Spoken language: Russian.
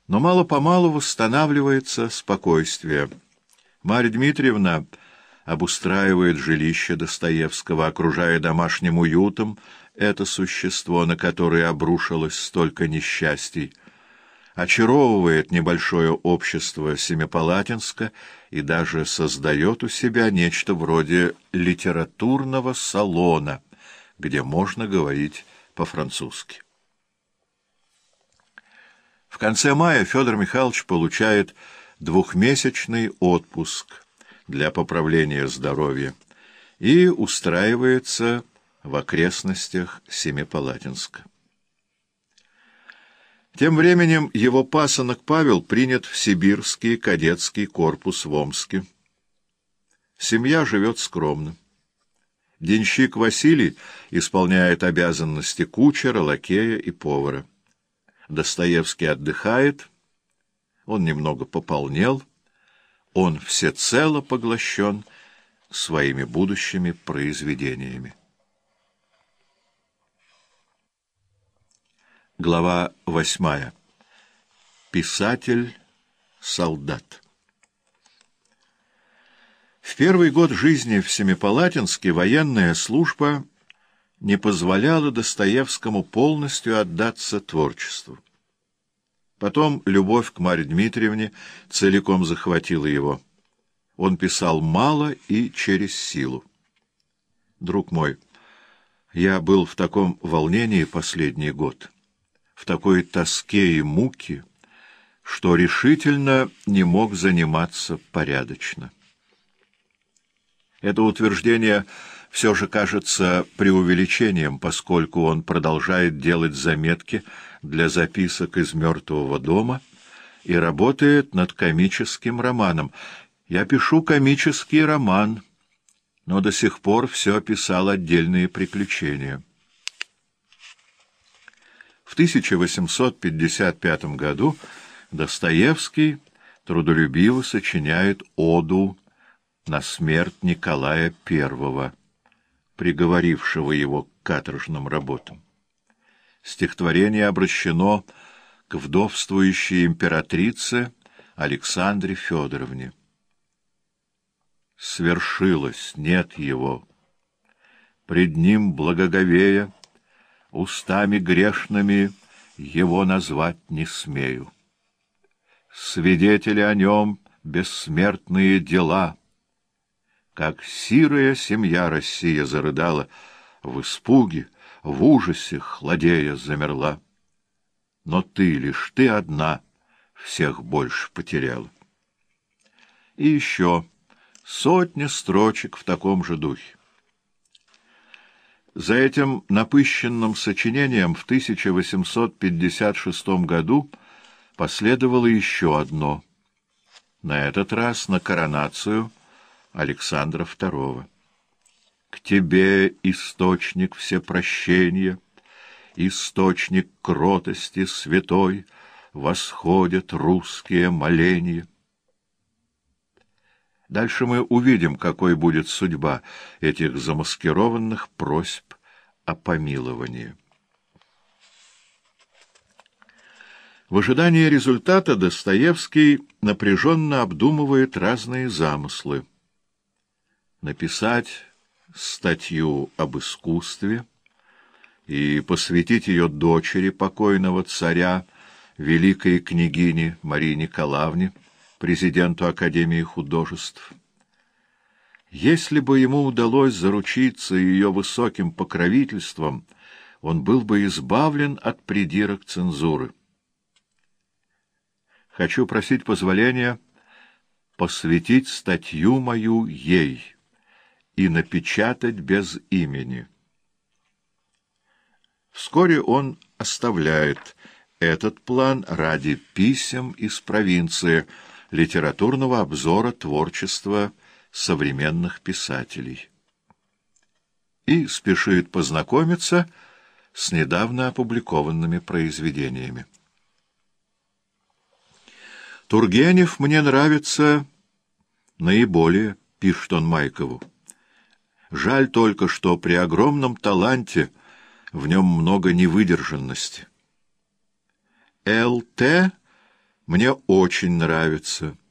Но мало-помалу восстанавливается спокойствие. Марья Дмитриевна обустраивает жилище Достоевского, окружая домашним уютом это существо, на которое обрушилось столько несчастий, очаровывает небольшое общество Семипалатинска и даже создает у себя нечто вроде литературного салона, где можно говорить по-французски. В конце мая Федор Михайлович получает двухмесячный отпуск для поправления здоровья и устраивается в окрестностях Семипалатинска. Тем временем его пасынок Павел принят в Сибирский кадетский корпус в Омске. Семья живет скромно. Денщик Василий исполняет обязанности кучера, лакея и повара. Достоевский отдыхает, он немного пополнел, он всецело поглощен своими будущими произведениями. Глава 8. Писатель-солдат. В первый год жизни в Семипалатинске военная служба не позволяла Достоевскому полностью отдаться творчеству. Потом любовь к Марье Дмитриевне целиком захватила его. Он писал мало и через силу. Друг мой, я был в таком волнении последний год, в такой тоске и муке, что решительно не мог заниматься порядочно. Это утверждение все же кажется преувеличением, поскольку он продолжает делать заметки для записок из «Мертвого дома» и работает над комическим романом. Я пишу комический роман, но до сих пор все писал отдельные приключения. В 1855 году Достоевский трудолюбиво сочиняет оду на смерть Николая I, приговорившего его к каторжным работам. Стихотворение обращено к вдовствующей императрице Александре Федоровне. Свершилось, нет его. Пред ним благоговея, устами грешными его назвать не смею. Свидетели о нем бессмертные дела. Как сирая семья Россия зарыдала, в испуге, в ужасе хладея замерла. Но ты, лишь ты одна, всех больше потеряла. И еще сотня строчек в таком же духе. За этим напыщенным сочинением в 1856 году последовало еще одно, на этот раз на коронацию Александра II. К тебе, источник всепрощения, источник кротости святой, восходят русские моления. Дальше мы увидим, какой будет судьба этих замаскированных просьб о помиловании. В ожидании результата Достоевский напряженно обдумывает разные замыслы. Написать статью об искусстве и посвятить ее дочери покойного царя, великой княгине Марии Николаевне, президенту Академии художеств. Если бы ему удалось заручиться ее высоким покровительством, он был бы избавлен от придирок цензуры. Хочу просить позволения посвятить статью мою ей и напечатать без имени. Вскоре он оставляет этот план ради писем из провинции, литературного обзора творчества современных писателей. И спешит познакомиться с недавно опубликованными произведениями. «Тургенев мне нравится наиболее», — пишет он Майкову. «Жаль только, что при огромном таланте в нем много невыдержанности. Л.Т. мне очень нравится.